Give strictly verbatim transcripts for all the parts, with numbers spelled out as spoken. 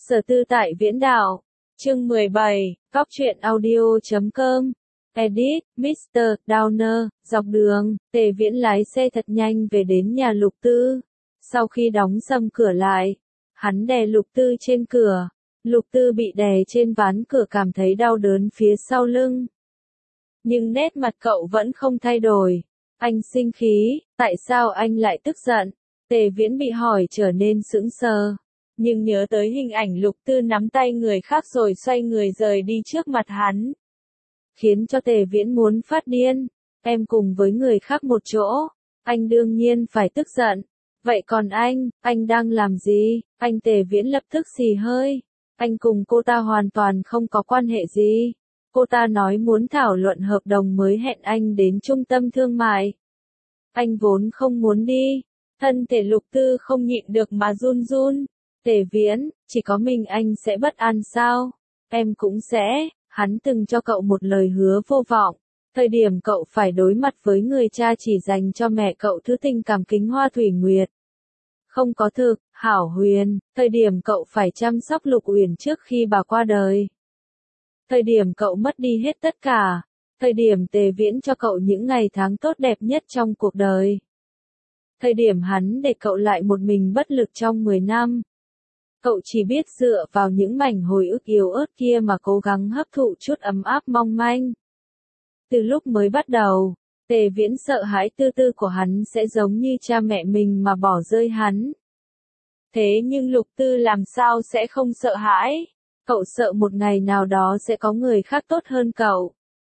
Sở Tư tại Viễn Đảo. Chương mười bảy, Cóc truyện audio chấm com. Edit, mít tơ Downer, dọc đường, Tề Viễn lái xe thật nhanh về đến nhà Lục Tư. Sau khi đóng sầm cửa lại, hắn đè Lục Tư trên cửa. Lục Tư bị đè trên ván cửa cảm thấy đau đớn phía sau lưng. Nhưng nét mặt cậu vẫn không thay đổi. Anh sinh khí, tại sao anh lại tức giận? Tề Viễn bị hỏi trở nên sững sờ. Nhưng nhớ tới hình ảnh Lục Tư nắm tay người khác rồi xoay người rời đi trước mặt hắn. Khiến cho Tề Viễn muốn phát điên. Em cùng với người khác một chỗ. Anh đương nhiên phải tức giận. Vậy còn anh, anh đang làm gì? Anh Tề Viễn lập tức xì hơi. Anh cùng cô ta hoàn toàn không có quan hệ gì. Cô ta nói muốn thảo luận hợp đồng mới hẹn anh đến trung tâm thương mại. Anh vốn không muốn đi. Thân thể Lục Tư không nhịn được mà run run. Tề Viễn, chỉ có mình anh sẽ bất an sao? Em cũng sẽ. Hắn từng cho cậu một lời hứa vô vọng. Thời điểm cậu phải đối mặt với người cha chỉ dành cho mẹ cậu thứ tình cảm kính hoa thủy nguyệt. Không có thực, Hảo Huyền, thời điểm cậu phải chăm sóc Lục Uyển trước khi bà qua đời. Thời điểm cậu mất đi hết tất cả. Thời điểm Tề Viễn cho cậu những ngày tháng tốt đẹp nhất trong cuộc đời. Thời điểm hắn để cậu lại một mình bất lực trong mười năm. Cậu chỉ biết dựa vào những mảnh hồi ức yếu ớt kia mà cố gắng hấp thụ chút ấm áp mong manh. Từ lúc mới bắt đầu, Tề Viễn sợ hãi Tư Tư của hắn sẽ giống như cha mẹ mình mà bỏ rơi hắn. Thế nhưng Lục Tư làm sao sẽ không sợ hãi? Cậu sợ một ngày nào đó sẽ có người khác tốt hơn cậu,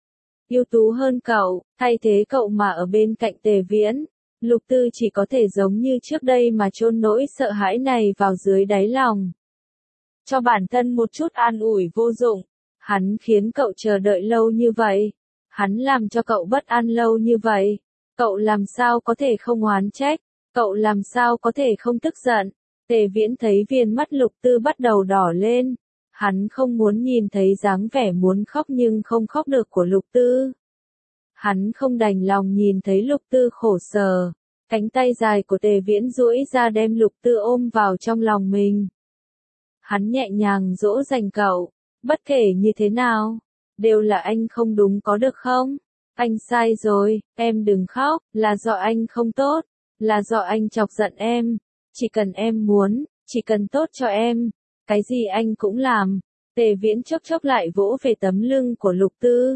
ưu tú hơn cậu, thay thế cậu mà ở bên cạnh Tề Viễn. Lục Tư chỉ có thể giống như trước đây mà chôn nỗi sợ hãi này vào dưới đáy lòng. Cho bản thân một chút an ủi vô dụng. Hắn khiến cậu chờ đợi lâu như vậy. Hắn làm cho cậu bất an lâu như vậy. Cậu làm sao có thể không oán trách? Cậu làm sao có thể không tức giận? Tề Viễn thấy viền mắt Lục Tư bắt đầu đỏ lên. Hắn không muốn nhìn thấy dáng vẻ muốn khóc nhưng không khóc được của Lục Tư. Hắn không đành lòng nhìn thấy Lục Tư khổ sở. Cánh tay dài của Tề Viễn duỗi ra đem Lục Tư ôm vào trong lòng mình. Hắn nhẹ nhàng dỗ dành cậu. Bất kể như thế nào, đều là anh không đúng có được không? Anh sai rồi, em đừng khóc, là do anh không tốt, là do anh chọc giận em. Chỉ cần em muốn, chỉ cần tốt cho em, cái gì anh cũng làm. Tề Viễn chốc chốc lại vỗ về tấm lưng của Lục Tư.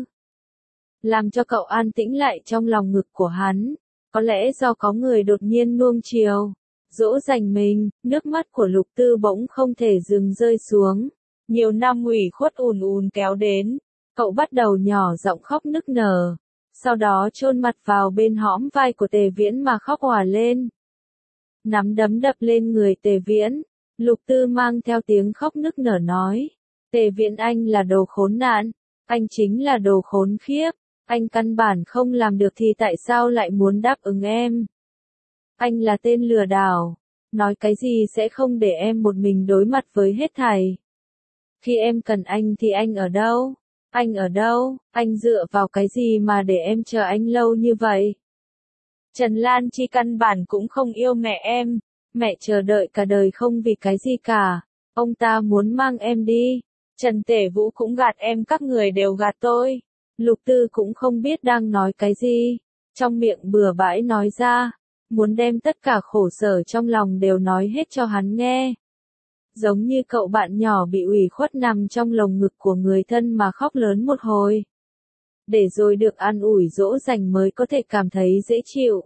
Làm cho cậu an tĩnh lại trong lòng ngực của hắn. Có lẽ do có người đột nhiên nuông chiều, dỗ dành mình, nước mắt của Lục Tư bỗng không thể dừng rơi xuống. Nhiều năm ủy khuất ùn ùn kéo đến, cậu bắt đầu nhỏ giọng khóc nức nở. Sau đó chôn mặt vào bên hõm vai của Tề Viễn mà khóc òa lên. Nắm đấm đập lên người Tề Viễn, Lục Tư mang theo tiếng khóc nức nở nói. Tề Viễn anh là đồ khốn nạn, anh chính là đồ khốn khiếp. Anh căn bản không làm được thì tại sao lại muốn đáp ứng em? Anh là tên lừa đảo. Nói cái gì sẽ không để em một mình đối mặt với hết thảy. Khi em cần anh thì anh ở đâu? Anh ở đâu? Anh dựa vào cái gì mà để em chờ anh lâu như vậy? Trần Lan Chi căn bản cũng không yêu mẹ em. Mẹ chờ đợi cả đời không vì cái gì cả. Ông ta muốn mang em đi. Trần Tể Vũ cũng gạt em, các người đều gạt tôi. Lục Tư cũng không biết đang nói cái gì. Trong miệng bừa bãi nói ra. Muốn đem tất cả khổ sở trong lòng đều nói hết cho hắn nghe. Giống như cậu bạn nhỏ bị ủy khuất nằm trong lồng ngực của người thân mà khóc lớn một hồi. Để rồi được an ủi dỗ dành mới có thể cảm thấy dễ chịu.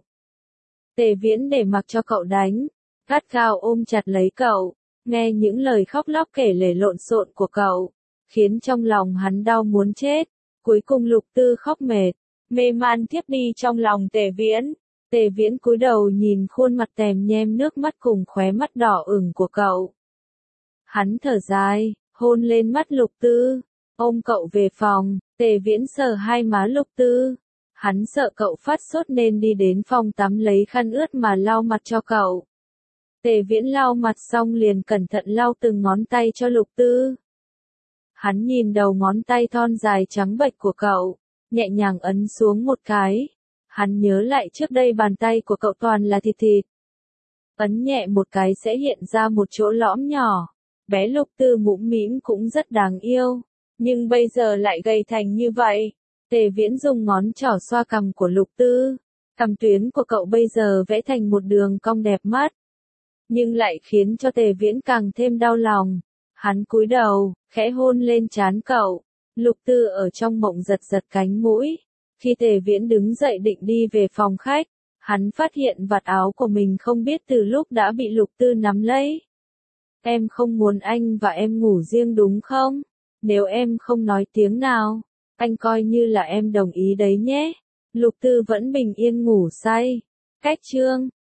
Tề Viễn để mặc cho cậu đánh. Gắt gao ôm chặt lấy cậu. Nghe những lời khóc lóc kể lể lộn xộn của cậu. Khiến trong lòng hắn đau muốn chết. Cuối cùng Lục Tư khóc mệt, mê man thiếp đi trong lòng Tề Viễn. Tề Viễn cúi đầu nhìn khuôn mặt tèm nhem nước mắt cùng khóe mắt đỏ ửng của cậu. Hắn thở dài, hôn lên mắt Lục Tư, ôm cậu về phòng. Tề Viễn sờ hai má Lục Tư. Hắn sợ cậu phát sốt nên đi đến phòng tắm lấy khăn ướt mà lau mặt cho cậu. Tề Viễn lau mặt xong liền cẩn thận lau từng ngón tay cho Lục Tư. Hắn nhìn đầu ngón tay thon dài trắng bệch của cậu, nhẹ nhàng ấn xuống một cái. Hắn nhớ lại trước đây bàn tay của cậu toàn là thịt thịt. Ấn nhẹ một cái sẽ hiện ra một chỗ lõm nhỏ. bé Lục Tư mũm mĩm cũng rất đáng yêu, nhưng bây giờ lại gầy thành như vậy. Tề Viễn dùng ngón trỏ xoa cằm của Lục Tư, cằm tuyến của cậu bây giờ vẽ thành một đường cong đẹp mắt, nhưng lại khiến cho Tề Viễn càng thêm đau lòng. Hắn cúi đầu, khẽ hôn lên trán cậu. Lục Tư ở trong mộng giật giật cánh mũi. Khi Tề Viễn đứng dậy định đi về phòng khách, hắn phát hiện vạt áo của mình không biết từ lúc đã bị Lục Tư nắm lấy. Em không muốn anh và em ngủ riêng đúng không? Nếu em không nói tiếng nào, anh coi như là em đồng ý đấy nhé. Lục Tư vẫn bình yên ngủ say. Cách chương